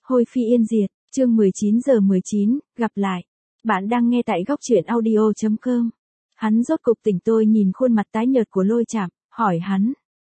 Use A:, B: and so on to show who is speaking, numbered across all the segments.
A: Hôi Phi Yên diệt, chương 19:19, gặp lại. Bạn đang nghe tại góc truyện audio.com. Hắn rốt cục tỉnh. Tôi nhìn khuôn mặt tái nhợt của Lôi Trạm, hỏi hắn.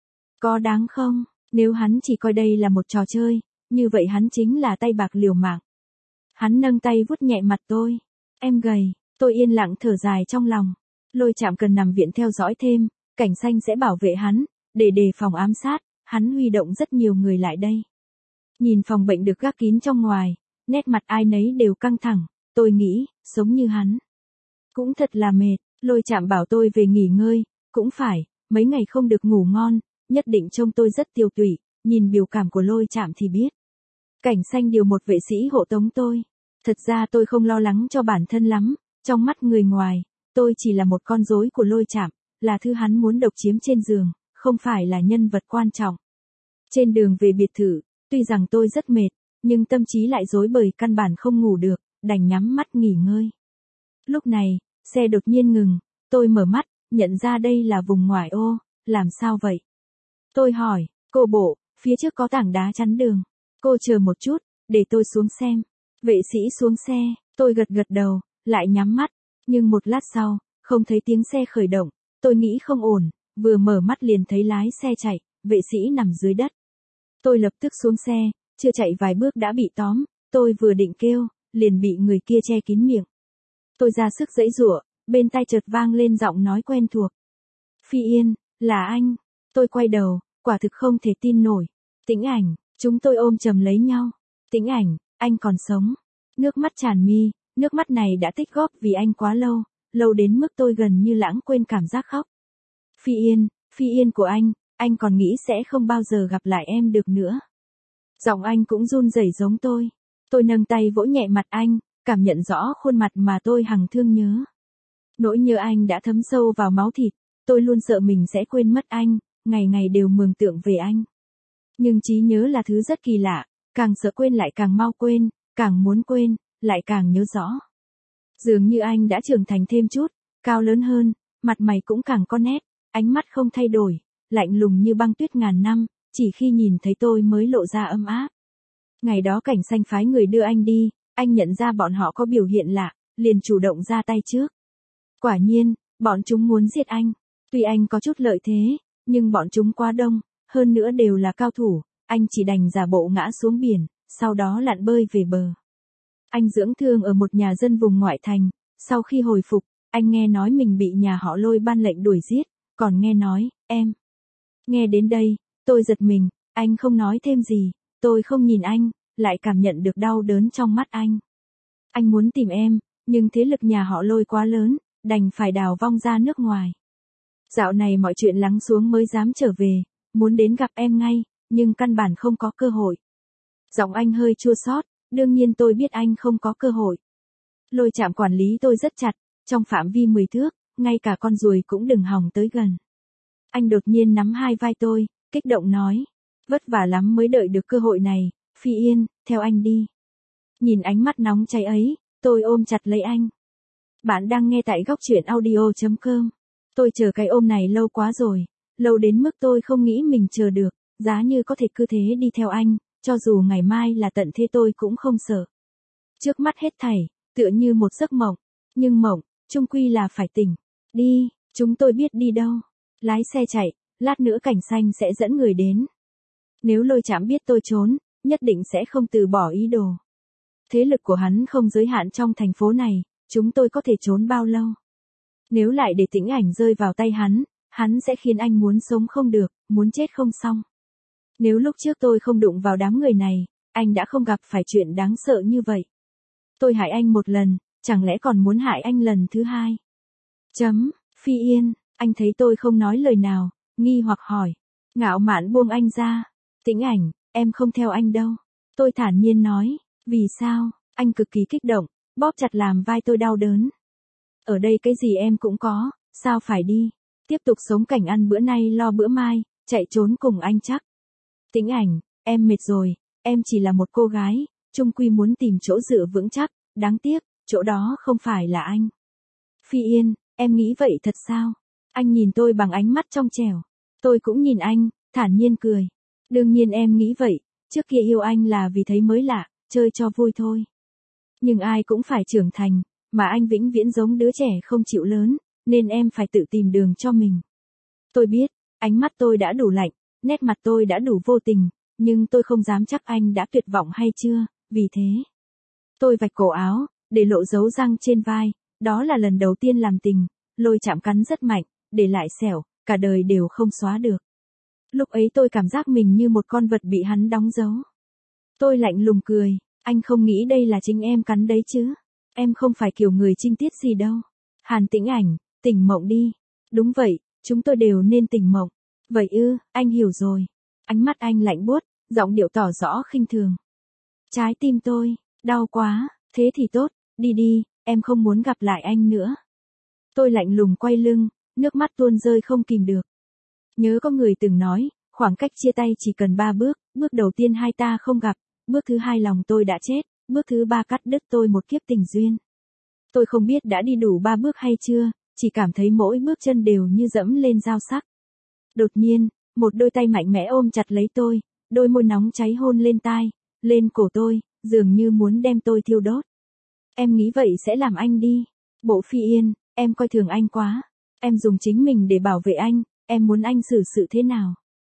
A: Có đáng không? Nếu hắn chỉ coi đây là một trò chơi, như vậy hắn chính là tay bạc liều mạng. Hắn nâng tay vuốt nhẹ mặt tôi. Em gầy, tôi yên lặng thở dài trong lòng. Lôi Trạm cần nằm viện theo dõi thêm, cảnh xanh sẽ bảo vệ hắn, để đề phòng ám sát, hắn huy động rất nhiều người lại đây. Nhìn phòng bệnh được gác kín trong ngoài, nét mặt ai nấy đều căng thẳng, tôi nghĩ, sống như hắn. Cũng thật là mệt, Lôi Trạm bảo tôi về nghỉ ngơi, cũng phải, mấy ngày không được ngủ ngon, nhất định trông tôi rất tiêu tụy, nhìn biểu cảm của Lôi Trạm thì biết. Cảnh xanh điều một vệ sĩ hộ tống tôi. Thật ra tôi không lo lắng cho bản thân lắm, trong mắt người ngoài, tôi chỉ là một con rối của Lôi Trạm, là thứ hắn muốn độc chiếm trên giường, không phải là nhân vật quan trọng. Trên đường về biệt thự, tuy rằng tôi rất mệt, nhưng tâm trí lại rối bời căn bản không ngủ được, đành nhắm mắt nghỉ ngơi. Lúc này, xe đột nhiên ngừng, tôi mở mắt, nhận ra đây là vùng ngoại ô, làm sao vậy? Tôi hỏi, cô bộ, phía trước có tảng đá chắn đường. Cô chờ một chút, để tôi xuống xem. Vệ sĩ xuống xe, tôi gật gật đầu, lại nhắm mắt, nhưng một lát sau, không thấy tiếng xe khởi động, tôi nghĩ không ổn, vừa mở mắt liền thấy lái xe chạy, vệ sĩ nằm dưới đất. Tôi lập tức xuống xe, chưa chạy vài bước đã bị tóm, tôi vừa định kêu, liền bị người kia che kín miệng. Tôi ra sức giãy giụa, bên tai chợt vang lên giọng nói quen thuộc. Phi Yên, là anh. Tôi quay đầu, quả thực không thể tin nổi. Tĩnh Ảnh, chúng tôi ôm chầm lấy nhau. Tĩnh Ảnh, anh còn sống. Nước mắt tràn mi, nước mắt này đã tích góp vì anh quá lâu, lâu đến mức tôi gần như lãng quên cảm giác khóc. Phi Yên của anh còn nghĩ sẽ không bao giờ gặp lại em được nữa. Giọng anh cũng run rẩy giống tôi. Tôi nâng tay vỗ nhẹ mặt anh, cảm nhận rõ khuôn mặt mà tôi hằng thương nhớ. Nỗi nhớ anh đã thấm sâu vào máu thịt, tôi luôn sợ mình sẽ quên mất anh, ngày ngày đều mường tượng về anh. Nhưng trí nhớ là thứ rất kỳ lạ, càng sợ quên lại càng mau quên, càng muốn quên, lại càng nhớ rõ. Dường như anh đã trưởng thành thêm chút, cao lớn hơn, mặt mày cũng càng có nét, ánh mắt không thay đổi, lạnh lùng như băng tuyết ngàn năm, chỉ khi nhìn thấy tôi mới lộ ra ấm áp. Ngày đó cảnh xanh phái người đưa anh đi, anh nhận ra bọn họ có biểu hiện lạ, liền chủ động ra tay trước. Quả nhiên, bọn chúng muốn giết anh. Tuy anh có chút lợi thế, nhưng bọn chúng quá đông, hơn nữa đều là cao thủ, anh chỉ đành giả bộ ngã xuống biển, sau đó lặn bơi về bờ. Anh dưỡng thương ở một nhà dân vùng ngoại thành, sau khi hồi phục, anh nghe nói mình bị nhà họ Lôi ban lệnh đuổi giết, còn nghe nói, em. Nghe đến đây, tôi giật mình, anh không nói thêm gì, tôi không nhìn anh, lại cảm nhận được đau đớn trong mắt anh. Anh muốn tìm em, nhưng thế lực nhà họ Lôi quá lớn, đành phải đào vong ra nước ngoài. Dạo này mọi chuyện lắng xuống mới dám trở về, muốn đến gặp em ngay, nhưng căn bản không có cơ hội. Giọng anh hơi chua xót, đương nhiên tôi biết anh không có cơ hội. Lôi Trạm quản lý tôi rất chặt, trong phạm vi 10 thước, ngay cả con ruồi cũng đừng hòng tới gần. Anh đột nhiên nắm hai vai tôi, kích động nói, vất vả lắm mới đợi được cơ hội này, Phi Yên, theo anh đi. Nhìn ánh mắt nóng cháy ấy, tôi ôm chặt lấy anh. Bạn đang nghe tại góc truyện audio.com. Tôi chờ cái ôm này lâu quá rồi, lâu đến mức tôi không nghĩ mình chờ được, giá như có thể cứ thế đi theo anh, cho dù ngày mai là tận thế tôi cũng không sợ. Trước mắt hết thảy, tựa như một giấc mộng, nhưng mộng, chung quy là phải tỉnh. Đi, chúng tôi biết đi đâu. Lái xe chạy, lát nữa cảnh xanh sẽ dẫn người đến. Nếu Lôi Trạm biết tôi trốn, nhất định sẽ không từ bỏ ý đồ. Thế lực của hắn không giới hạn trong thành phố này, chúng tôi có thể trốn bao lâu. Nếu lại để Tĩnh Ảnh rơi vào tay hắn sẽ khiến anh muốn sống không được, muốn chết không xong. Nếu lúc trước tôi không đụng vào đám người này, anh đã không gặp phải chuyện đáng sợ như vậy. Tôi hại anh một lần, chẳng lẽ còn muốn hại anh lần thứ hai? Phi Yên, anh thấy tôi không nói lời nào, nghi hoặc hỏi. Ngạo mạn buông anh ra. Tĩnh Ảnh, em không theo anh đâu. Tôi thản nhiên nói, vì sao? Anh cực kỳ kích động, bóp chặt làm vai tôi đau đớn. Ở đây cái gì em cũng có, sao phải đi? Tiếp tục sống cảnh ăn bữa nay lo bữa mai, chạy trốn cùng anh chắc. Tĩnh Ảnh, em mệt rồi, em chỉ là một cô gái, chung quy muốn tìm chỗ dựa vững chắc, đáng tiếc, chỗ đó không phải là anh. Phi Yên, em nghĩ vậy thật sao? Anh nhìn tôi bằng ánh mắt trong trẻo. Tôi cũng nhìn anh, thản nhiên cười. Đương nhiên em nghĩ vậy, trước kia yêu anh là vì thấy mới lạ, chơi cho vui thôi. Nhưng ai cũng phải trưởng thành, mà anh vĩnh viễn giống đứa trẻ không chịu lớn, nên em phải tự tìm đường cho mình. Tôi biết, ánh mắt tôi đã đủ lạnh, nét mặt tôi đã đủ vô tình, nhưng tôi không dám chắc anh đã tuyệt vọng hay chưa, vì thế. Tôi vạch cổ áo, để lộ dấu răng trên vai, đó là lần đầu tiên làm tình, Lôi chạm cắn rất mạnh, để lại sẹo, cả đời đều không xóa được. Lúc ấy tôi cảm giác mình như một con vật bị hắn đóng dấu. Tôi lạnh lùng cười, anh không nghĩ đây là chính em cắn đấy chứ. Em không phải kiểu người trinh tiết gì đâu. Hàn Tĩnh Ảnh, tỉnh mộng đi. Đúng vậy, chúng tôi đều nên tỉnh mộng. Vậy ư, anh hiểu rồi. Ánh mắt anh lạnh buốt, giọng điệu tỏ rõ khinh thường. Trái tim tôi, đau quá, thế thì tốt, đi đi, em không muốn gặp lại anh nữa. Tôi lạnh lùng quay lưng, nước mắt tuôn rơi không kìm được. Nhớ có người từng nói, khoảng cách chia tay chỉ cần 3 bước, bước đầu tiên hai ta không gặp, bước thứ 2 lòng tôi đã chết, bước thứ 3 cắt đứt tôi một kiếp tình duyên. Tôi không biết đã đi đủ 3 bước hay chưa, chỉ cảm thấy mỗi bước chân đều như dẫm lên dao sắc. Đột nhiên, một đôi tay mạnh mẽ ôm chặt lấy tôi, đôi môi nóng cháy hôn lên tai, lên cổ tôi, dường như muốn đem tôi thiêu đốt. Em nghĩ vậy sẽ làm anh đi. Bộ Phi Yên, em coi thường anh quá. Em dùng chính mình để bảo vệ anh, em muốn anh xử sự thế nào?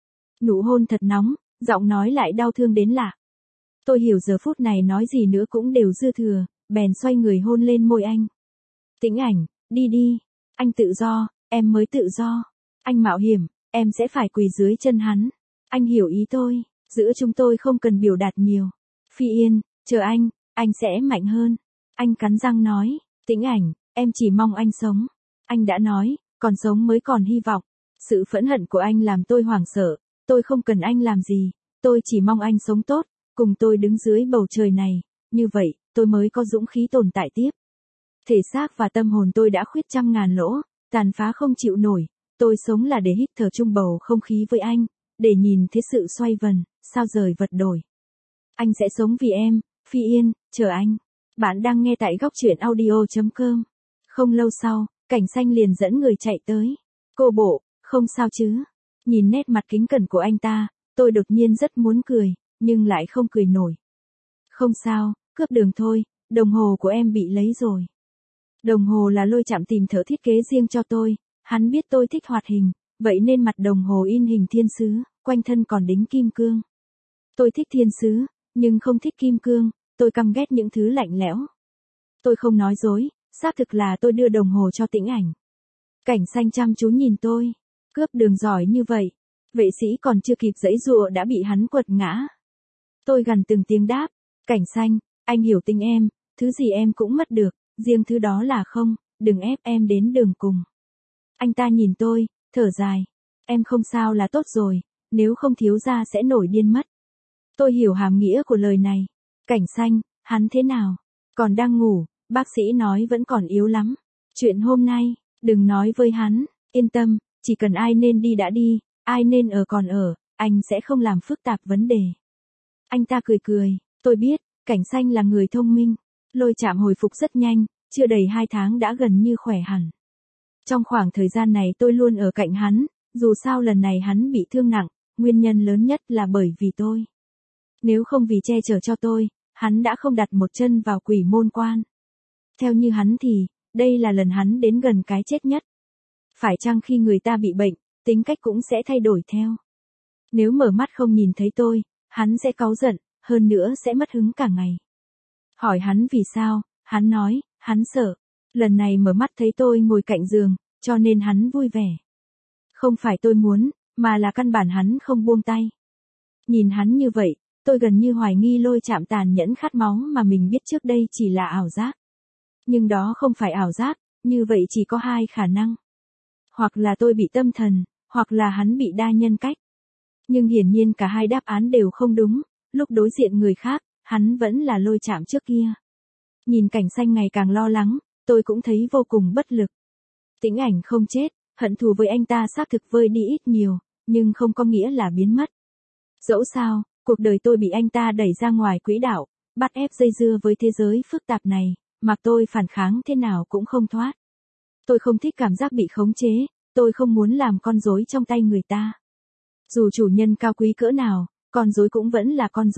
A: Nụ hôn thật nóng, giọng nói lại đau thương đến lạ. Tôi hiểu giờ phút này nói gì nữa cũng đều dư thừa, bèn xoay người hôn lên môi anh. Tĩnh Ảnh, đi đi. Anh tự do, em mới tự do. Anh mạo hiểm, em sẽ phải quỳ dưới chân hắn. Anh hiểu ý tôi, giữa chúng tôi không cần biểu đạt nhiều. Phi Yên, chờ anh sẽ mạnh hơn. Anh cắn răng nói, Tĩnh Ảnh, em chỉ mong anh sống. Anh đã nói, còn sống mới còn hy vọng. Sự phẫn hận của anh làm tôi hoảng sợ, tôi không cần anh làm gì, tôi chỉ mong anh sống tốt, cùng tôi đứng dưới bầu trời này, như vậy, tôi mới có dũng khí tồn tại tiếp. Thể xác và tâm hồn tôi đã khuyết trăm ngàn lỗ, tàn phá không chịu nổi, tôi sống là để hít thở chung bầu không khí với anh, để nhìn thế sự xoay vần, sao rời vật đổi. Anh sẽ sống vì em, Phi Yên, chờ anh. Bạn đang nghe tại góc truyện audio.com. Không lâu sau, Cảnh Xanh liền dẫn người chạy tới. Cô bộ, không sao chứ? Nhìn nét mặt kính cẩn của anh ta, tôi đột nhiên rất muốn cười, nhưng lại không cười nổi. Không sao, cướp đường thôi, đồng hồ của em bị lấy rồi. Đồng hồ là Lôi Chạm tìm thợ thiết kế riêng cho tôi, hắn biết tôi thích hoạt hình, vậy nên mặt đồng hồ in hình thiên sứ, quanh thân còn đính kim cương. Tôi thích thiên sứ, nhưng không thích kim cương, tôi căm ghét những thứ lạnh lẽo. Tôi không nói dối, xác thực là tôi đưa đồng hồ cho Tĩnh Ảnh. Cảnh Xanh chăm chú nhìn tôi, cướp đường giỏi như vậy, vệ sĩ còn chưa kịp giãy giụa đã bị hắn quật ngã. Tôi gằn từng tiếng đáp, Cảnh Xanh, anh hiểu tình em, thứ gì em cũng mất được, riêng thứ đó là không, đừng ép em đến đường cùng. Anh ta nhìn tôi, thở dài, em không sao là tốt rồi, nếu không thiếu gia sẽ nổi điên mất. Tôi hiểu hàm nghĩa của lời này. Cảnh Xanh, hắn thế nào? Còn đang ngủ, bác sĩ nói vẫn còn yếu lắm. Chuyện hôm nay, đừng nói với hắn, yên tâm, chỉ cần ai nên đi đã đi, ai nên ở còn ở, anh sẽ không làm phức tạp vấn đề. Anh ta cười cười, tôi biết, Cảnh Xanh là người thông minh. Lôi Chạm hồi phục rất nhanh, chưa đầy 2 tháng đã gần như khỏe hẳn. Trong khoảng thời gian này tôi luôn ở cạnh hắn, dù sao lần này hắn bị thương nặng, nguyên nhân lớn nhất là bởi vì tôi. Nếu không vì che chở cho tôi, hắn đã không đặt một chân vào Quỷ Môn Quan. Theo như hắn thì, đây là lần hắn đến gần cái chết nhất. Phải chăng khi người ta bị bệnh, tính cách cũng sẽ thay đổi theo. Nếu mở mắt không nhìn thấy tôi, hắn sẽ cáu giận, hơn nữa sẽ mất hứng cả ngày. Hỏi hắn vì sao, hắn nói, hắn sợ. Lần này mở mắt thấy tôi ngồi cạnh giường, cho nên hắn vui vẻ. Không phải tôi muốn, mà là căn bản hắn không buông tay. Nhìn hắn như vậy, tôi gần như hoài nghi Lôi Chạm tàn nhẫn khát máu mà mình biết trước đây chỉ là ảo giác. Nhưng đó không phải ảo giác, như vậy chỉ có 2 khả năng. Hoặc là tôi bị tâm thần, hoặc là hắn bị đa nhân cách. Nhưng hiển nhiên cả 2 đáp án đều không đúng, lúc đối diện người khác, hắn vẫn là Lôi Chạm trước kia. Nhìn Cảnh Xanh ngày càng lo lắng, tôi cũng thấy vô cùng bất lực. Tĩnh Ảnh không chết, hận thù với anh ta xác thực vơi đi ít nhiều, nhưng không có nghĩa là biến mất. Dẫu sao, cuộc đời tôi bị anh ta đẩy ra ngoài quỹ đạo, bắt ép dây dưa với thế giới phức tạp này, mặc tôi phản kháng thế nào cũng không thoát. Tôi không thích cảm giác bị khống chế, tôi không muốn làm con rối trong tay người ta. Dù chủ nhân cao quý cỡ nào, con rối cũng vẫn là con rối,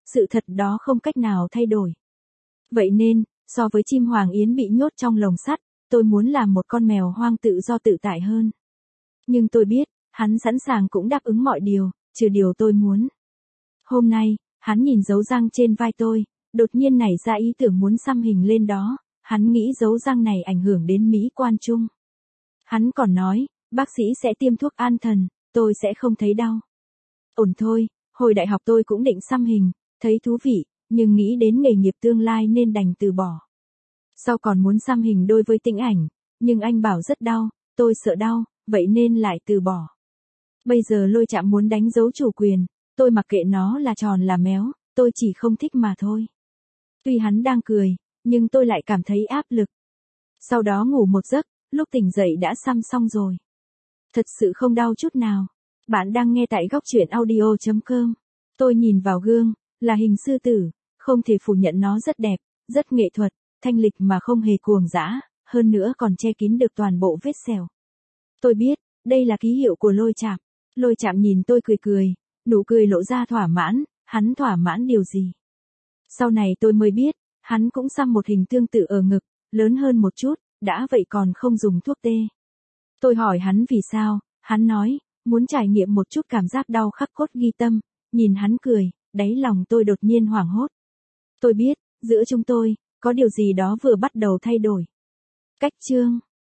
A: sự thật đó không cách nào thay đổi. Vậy nên, so với chim hoàng yến bị nhốt trong lồng sắt, tôi muốn làm một con mèo hoang tự do tự tại hơn. Nhưng tôi biết, hắn sẵn sàng cũng đáp ứng mọi điều, trừ điều tôi muốn. Hôm nay, hắn nhìn dấu răng trên vai tôi, đột nhiên nảy ra ý tưởng muốn xăm hình lên đó, hắn nghĩ dấu răng này ảnh hưởng đến mỹ quan chung. Hắn còn nói, bác sĩ sẽ tiêm thuốc an thần, tôi sẽ không thấy đau. Ổn thôi, hồi đại học tôi cũng định xăm hình, thấy thú vị, nhưng nghĩ đến nghề nghiệp tương lai nên đành từ bỏ. Sau còn muốn xăm hình đôi với Tĩnh Ảnh, nhưng anh bảo rất đau, tôi sợ đau, vậy nên lại từ bỏ. Bây giờ Lôi Trạm muốn đánh dấu chủ quyền, tôi mặc kệ nó là tròn là méo, tôi chỉ không thích mà thôi. Tuy hắn đang cười, nhưng tôi lại cảm thấy áp lực. Sau đó ngủ một giấc, lúc tỉnh dậy đã xăm xong rồi. Thật sự không đau chút nào. Bạn đang nghe tại góc truyện audio.com. Tôi nhìn vào gương, là hình sư tử, không thể phủ nhận nó rất đẹp, rất nghệ thuật, thanh lịch mà không hề cuồng dã, hơn nữa còn che kín được toàn bộ vết sẹo. Tôi biết, đây là ký hiệu của Lôi Trạm. Lôi Trạm nhìn tôi cười cười, nụ cười lộ ra thỏa mãn, hắn thỏa mãn điều gì? Sau này tôi mới biết, hắn cũng xăm một hình tương tự ở ngực, lớn hơn một chút, đã vậy còn không dùng thuốc tê. Tôi hỏi hắn vì sao, hắn nói, muốn trải nghiệm một chút cảm giác đau khắc cốt ghi tâm, nhìn hắn cười, đáy lòng tôi đột nhiên hoảng hốt. Tôi biết, giữa chúng tôi, có điều gì đó vừa bắt đầu thay đổi. Cách chương